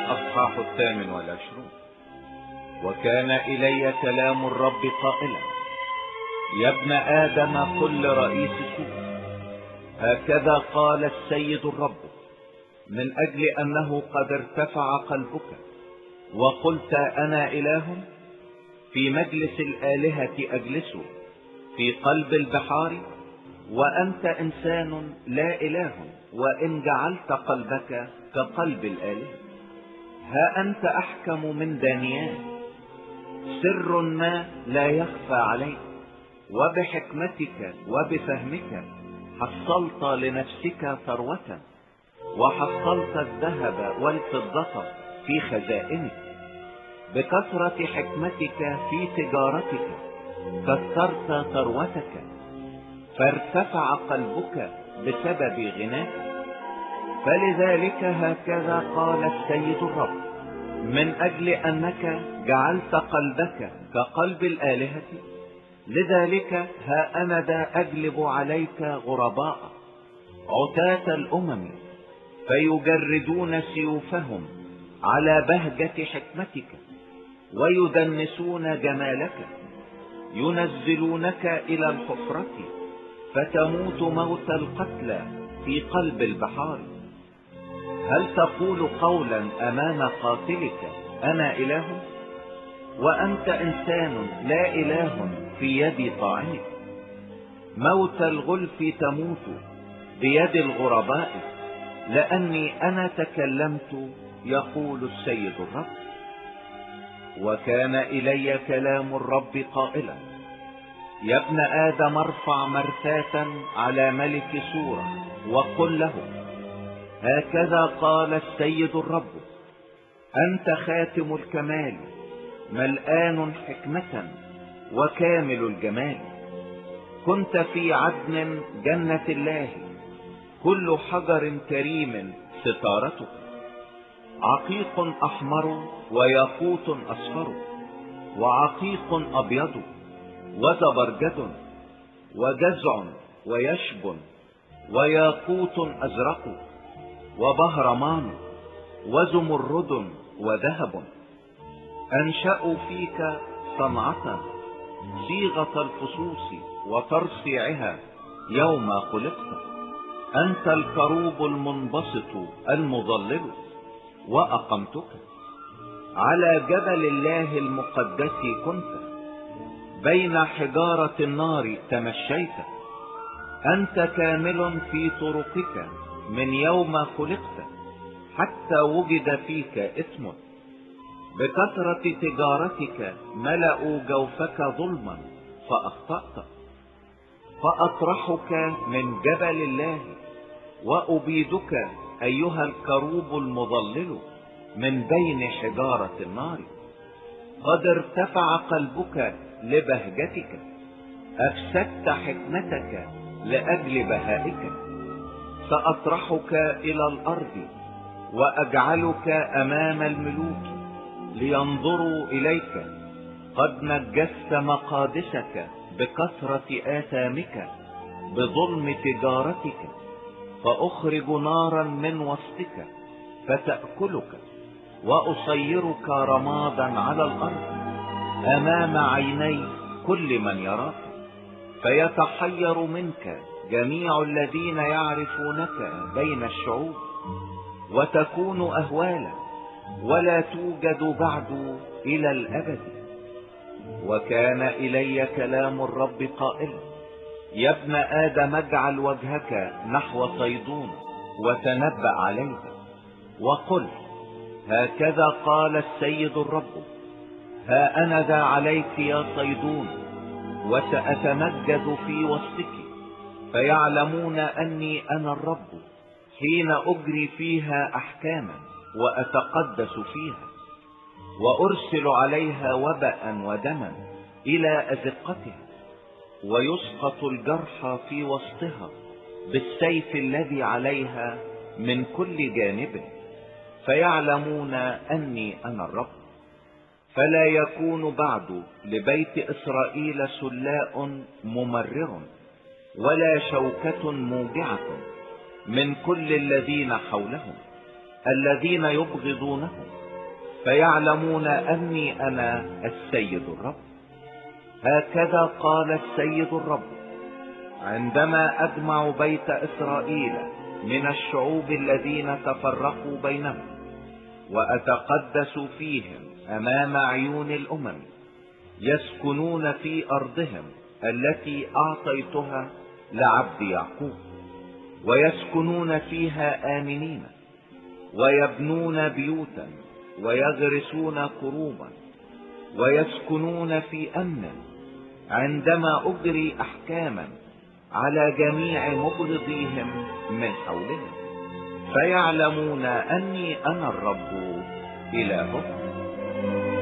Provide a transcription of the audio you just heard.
الأصحاح 28. وكان إلي كلام الرب قائلا: يا ابن آدم كل رئيس سوء، هكذا قال السيد الرب: من أجل أنه قد ارتفع قلبك وقلت أنا إله، في مجلس الآلهة أجلس في قلب البحار، وأنت إنسان لا إله، وإن جعلت قلبك كقلب الآلهة. ها أنت أحكم من دانيال، سر ما لا يخفى عليك، وبحكمتك وبفهمك حصلت لنفسك ثروة، وحصلت الذهب والفضة في خزائنك. بكثرة حكمتك في تجارتك كثرت ثروتك، فارتفع قلبك بسبب غناك. فلذلك هكذا قال السيد الرب: من أجل أنك جعلت قلبك كقلب الآلهة، لذلك ها أنا ذا أجلب عليك غرباء عتاة الأمم، فيجردون سيوفهم على بهجة حكمتك، ويدنسون جمالك، ينزلونك إلى الحفرة، فتموت موت القتلى في قلب البحار. هل تقول قولا أمام قاتلك أنا إله، وأنت إنسان لا إله في يد طاعنك؟ موت الغلف تموت بيد الغرباء، لأني أنا تكلمت، يقول السيد الرب. وكان إلي كلام الرب قائلا: يا ابن آدم ارفع مرثاة على ملك سورة، وقل له: هكذا قال السيد الرب: أنت خاتم الكمال، ملآن حكمة وكامل الجمال. كنت في عدن جنة الله، كل حجر كريم ستارتك، عقيق أحمر وياقوت أصفر، وعقيق أبيض وزبرجد وجزع ويشب وياقوت أزرق وبهرمان وزمرد وذهب. أنشأوا فيك صنعة صيغة الفصوص وترصيعها يوم خلقت. أنت الكروب المنبسط المظلل، وأقمتك على جبل الله المقدس. كنت بين حجارة النار تمشيت. أنت كامل في طرقك من يوم خلقت، حتى وجد فيك إثم. بكثرة تجارتك ملأوا جوفك ظلما فأخطأت. فأطرحك من جبل الله، وأبيدك أيها الكروب المظلل من بين حجارة النار. قد ارتفع قلبك لبهجتك، أفسدت حكمتك لأجل بهائك. سأطرحك إلى الأرض، وأجعلك أمام الملوك لينظروا إليك. قد نجست مقادسك بكثرة آثامك، بظلم تجارتك. فأخرج نارا من وسطك فتأكلك، وأصيرك رمادا على الأرض أمام عيني كل من يراك. فيتحير منك جميع الذين يعرفونك بين الشعوب، وتكون أهوالا ولا توجد بعد إلى الأبد. وكان إلي كلام الرب قائلا: يا ابن آدم اجعل وجهك نحو صيدون، وتنبأ عليها، وقل: هكذا قال السيد الرب: ها أنا ذا عليك يا صيدون، وسأتمجد في وسطك، فيعلمون أني أنا الرب، حين أجري فيها أحكاما وأتقدس فيها، وأرسل عليها وباء ودما إلى أزقتها، ويسقط الجرح في وسطها بالسيف الذي عليها من كل جانب، فيعلمون أني أنا الرب. فلا يكون بعد لبيت إسرائيل سلاء ممرر، ولا شوكة موجعة من كل الذين حولهم، الذين يبغضونهم، فيعلمون أني أنا السيد الرب. هكذا قال السيد الرب: عندما أجمع بيت إسرائيل من الشعوب الذين تفرقوا بينهم، وأتقدس فيهم أمام عيون الأمم، يسكنون في أرضهم التي أعطيتها لعبد يعقوب، ويسكنون فيها آمنين، ويبنون بيوتا، ويغرسون كروما، ويسكنون في أمن، عندما أجري أحكاما على جميع مبغضيهم من حولهم، فيعلمون أني أنا الرب إلههم.